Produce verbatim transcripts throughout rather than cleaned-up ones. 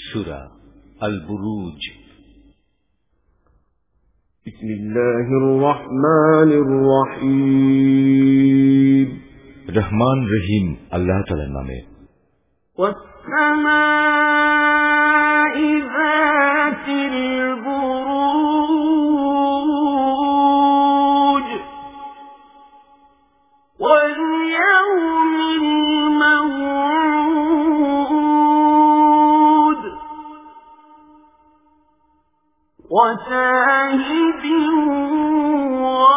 সূরা আল বুরুজ। বিসমিল্লাহির রহমানির রহিম। রহমান রহিম আল্লাহ তাআলার নামে। ওয়াস-সামাই যাতিল বুরুজ ওয়াল ইয়াউমিল মাউউদ ওয়া শাহিদিন ওয়া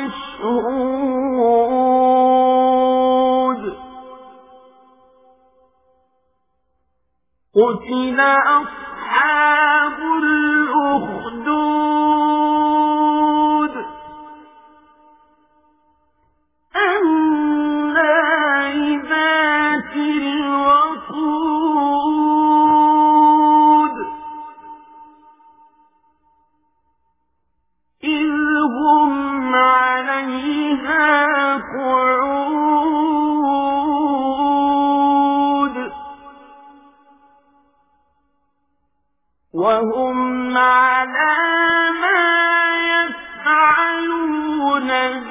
মাশহুদ। قتل أصحاب الأخدود النار ذات الوقود إذ هم عليها قعود وهم على ما يفعلون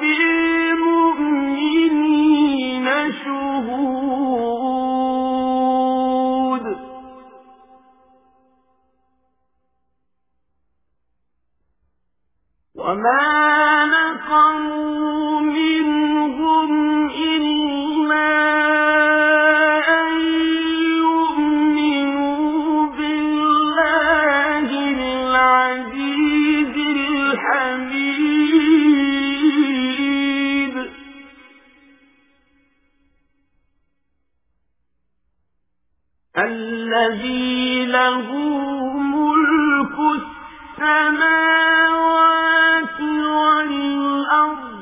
بالمؤمنين شهود وما نقموا منهم إلا الذي له ملك السماوات والأرض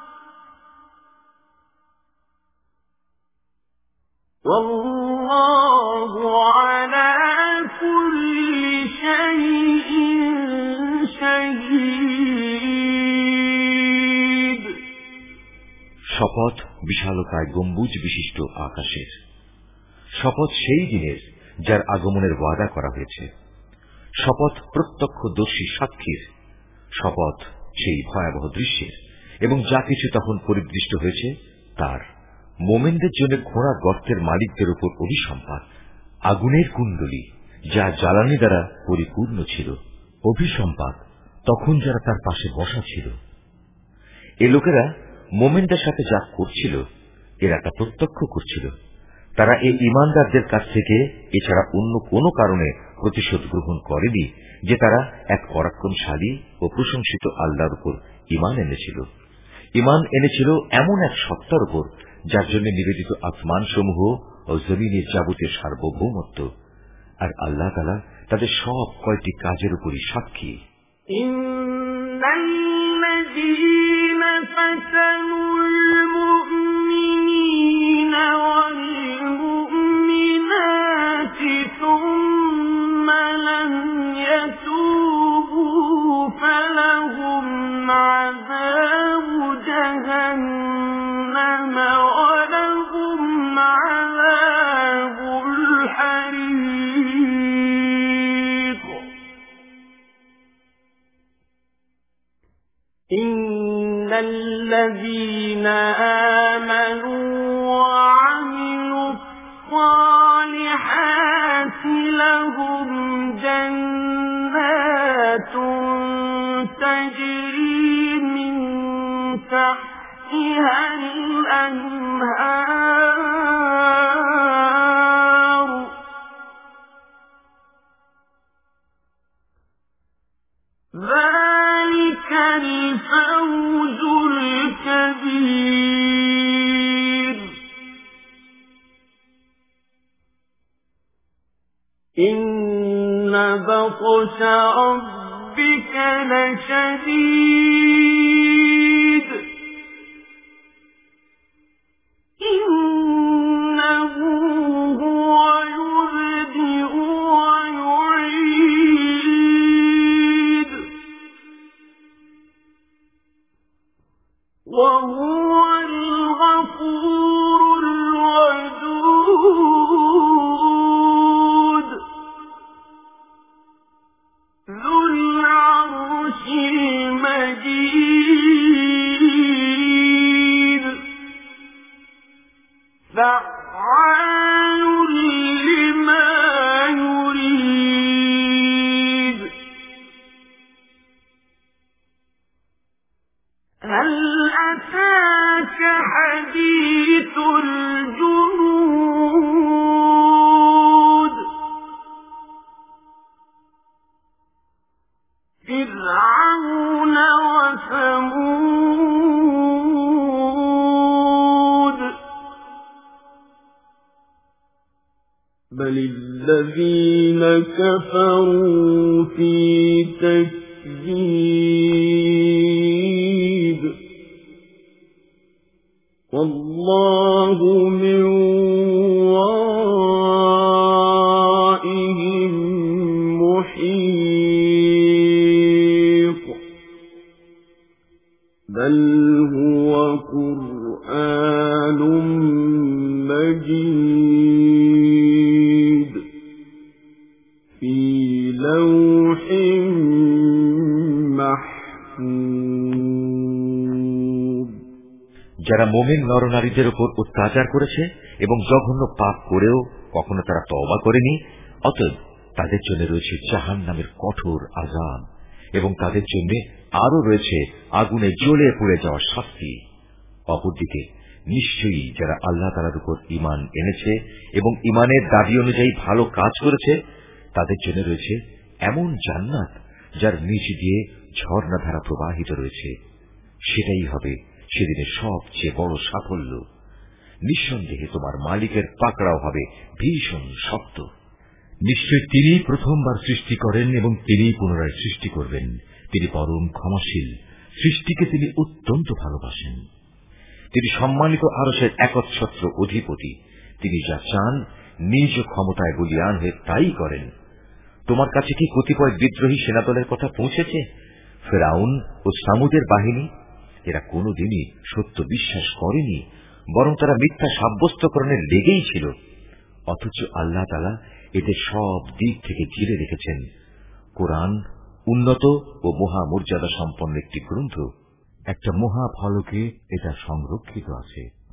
والله على كل شيء شهيد। শপথ বিশালকায় গম্বুজ বিশিষ্ট আকাশের। শপথ সেই দিনের যার আগমনের ওয়াদা করা হয়েছে। শপথ প্রত্যক্ষদর্শী সাক্ষীর। শপথ সেই ভয়াবহ দৃশ্যের এবং যা কিছু তখন পরিদৃষ্ট হয়েছে তার। মোমেনদের জন্য ঘোড়া গর্তের মালিকদের উপর অভিসম্পাত। আগুনের কুণ্ডলী যা জ্বালানি দ্বারা পরিপূর্ণ ছিল। অভিসম্পাত তখন যারা তার পাশে বসা ছিল। এ লোকেরা মোমেনদের সাথে যা করছিল এরা তা প্রত্যক্ষ করছিল। তারা এই ঈমানদারদের কাছ থেকে এছাড়া অন্য কোনো কারণে প্রতিশোধ গ্রহণ করেনি যে তারা এক পরাক্রমশালী ও প্রশংসিত আল্লাহর উপর ঈমান এনেছিল। ঈমান এনেছিল এমন এক সত্তার উপর যার জন্য নিবেদিত আসমান সমূহ ও জমিনের যাবতীয় সার্বভৌমত্ব। আর আল্লাহ তাআলা তাদের সব কয়টি কাজের উপরই সাক্ষী। ইন্নাল্লাযীনা ফাতানুল মুমিনিনা ওয়াল মুমিনাতি সুম্মা লাম ইয়াতুবু ফালাহুম আযাবু জাহান্নাম ওয়া লাহুম আযাবুল হারীক। إن الذين آمنوا وعملوا الصالحات لهم جنات تجري من تحتها الأنهار ذلك الفوز الكبير. إن بطش ربك لشديد إنه هو يبدئ ويعيد وهو الغفور الودود الذين كفروا في تكذيب والله من ورائهم محيط بل هو قرآن مجيد في لوح محفوظ যারা মুমিন নরনারীদের উপর অত্যাচার করেছে এবং জঘন্য পাপ করেও কখনো তারা তওবা করেনি, অতএব তাদের জন্য রয়েছে জাহান্নামের কঠোর আযাব এবং তাদের জন্য আরো রয়েছে আগুনে জ্বলে পুড়ে যাওয়ার শাস্তি। অপরদিকে নিশ্চয়ই যারা আল্লাহ তাআলার উপর ঈমান এনেছে এবং ঈমানের দাবি অনুযায়ী ভালো কাজ করেছে তাদের জন্য রয়েছে এমন জান্নাত যার নিচ দিয়ে ঝর্ণাধারা প্রবাহিত রয়েছে। সেটাই হবে সেদিনের সবচেয়ে বড় সাফল্য। নিঃসন্দেহে তোমার মালিকের পাকড়াও হবে ভীষণ শক্ত। নিশ্চয় তিনি প্রথমবার সৃষ্টি করেন এবং তিনি পুনরায় সৃষ্টি করবেন। তিনি পরম ক্ষমাশীল, সৃষ্টিকে তিনি অত্যন্ত ভালোবাসেন। তিনি সম্মানিত আরশের একচ্ছত্র অধিপতি। তিনি যা চান নিজ ক্ষমতায় বলীয়ান হয়ে তাই করেন। তোমার কাছে কি কতিপয় বিদ্রোহী সেনাদলের কথা পৌঁছেছে? ফেরাউন ও সামুদের বাহিনী, এরা কোনদিনই সত্য বিশ্বাস করেনি, বরং তারা মিথ্যা সাব্যস্তকরণে লেগেই ছিল। অথচ আল্লাহ তাআলা এদের সব দিক থেকে ঘিরে রেখেছেন। কোরআন উন্নত ও মহামর্যাদা সম্পন্ন একটি গ্রন্থ। একটা মহা ফলকে এটা সংরক্ষিত আছে।